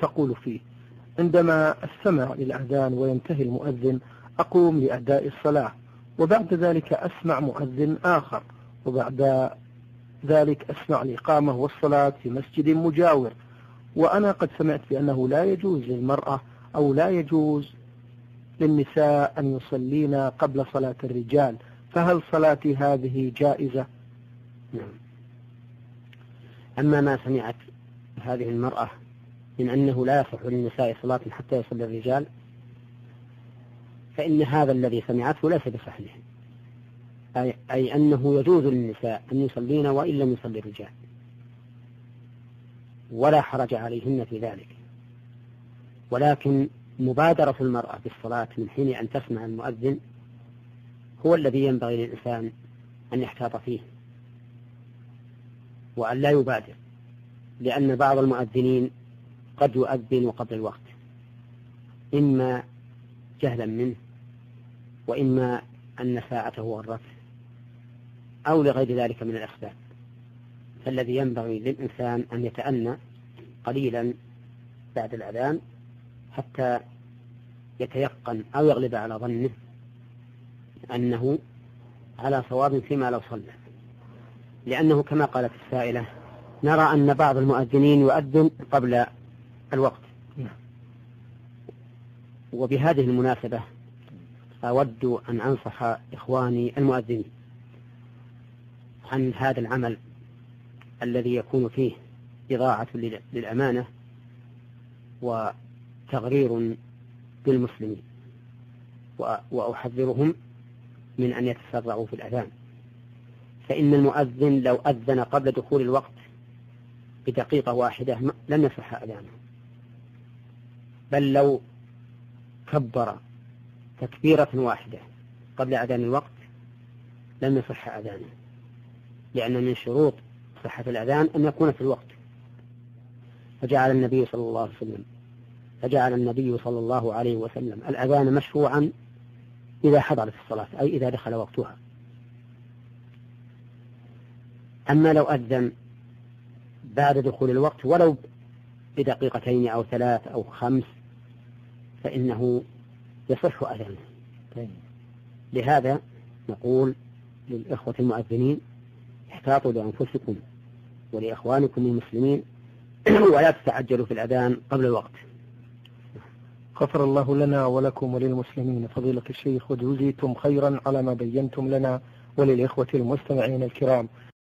تقول فيه: عندما أستمع للأذان وينتهي المؤذن أقوم لأداء الصلاة، وبعد ذلك أسمع مؤذن آخر، وبعد ذلك أسمع الإقامة والصلاة في مسجد مجاور. وأنا قد سمعت بأنه لا يجوز للمرأة أو لا يجوز للنساء أن يصلين قبل صلاة الرجال، فهل صلاتي هذه جائزة؟ نعم. أما ما سمعت هذه المرأة من أنه لا يصح للنساء صلاة حتى يصلي الرجال، فإن هذا الذي سمعته ليس بصحيح، أي أنه يجوز للنساء أن يصلين وإن لم يصلي الرجال، ولا حرج عليهن في ذلك، ولكن مبادرة المرأة بالصلاة من حين أن تسمع المؤذن هو الذي ينبغي للإنسان أن يحتاط فيه وأن لا يبادر، لأن بعض المؤذنين قد يؤذن قبل الوقت، إما جهلا منه، وإما أن ساعته غرته، أو لغير ذلك من الأسباب. فالذي ينبغي للإنسان أن يتأنى قليلا بعد الأذان حتى يتيقن أو يغلب على ظنه أنه على صواب فيما لو صلى، لأنه كما قالت السائلة نرى أن بعض المؤذنين يؤذن قبل الوقت. وبهذه المناسبة أود أن أنصح إخواني المؤذنين عن هذا العمل الذي يكون فيه إضاعة للأمانة وتغرير بالمسلمين، وأحذرهم من أن يتسرعوا في الأذان، فإن المؤذن لو أذن قبل دخول الوقت بدقيقة واحدة لم يصح أذانه، بل لو كبر تكبيرة واحدة قبل أذان الوقت لم يصح أذانه، لأن من شروط صحة الأذان أن يكون في الوقت. فجعل النبي صلى الله عليه وسلم الأذان مشروعا إذا حضرت الصلاة، أي إذا دخل وقتها. أما لو أذن بعد دخول الوقت ولو بدقيقتين أو 3 أو 5 فإنه يصح أذانه. لهذا نقول للإخوة المؤذنين: احتاطوا لأنفسكم ولإخوانكم المسلمين ولا تتعجلوا في الأذان قبل الوقت. غفر الله لنا ولكم وللمسلمين فضيلة الشيخ، وجزيتم خيرا على ما بينتم لنا وللإخوة المستمعين الكرام.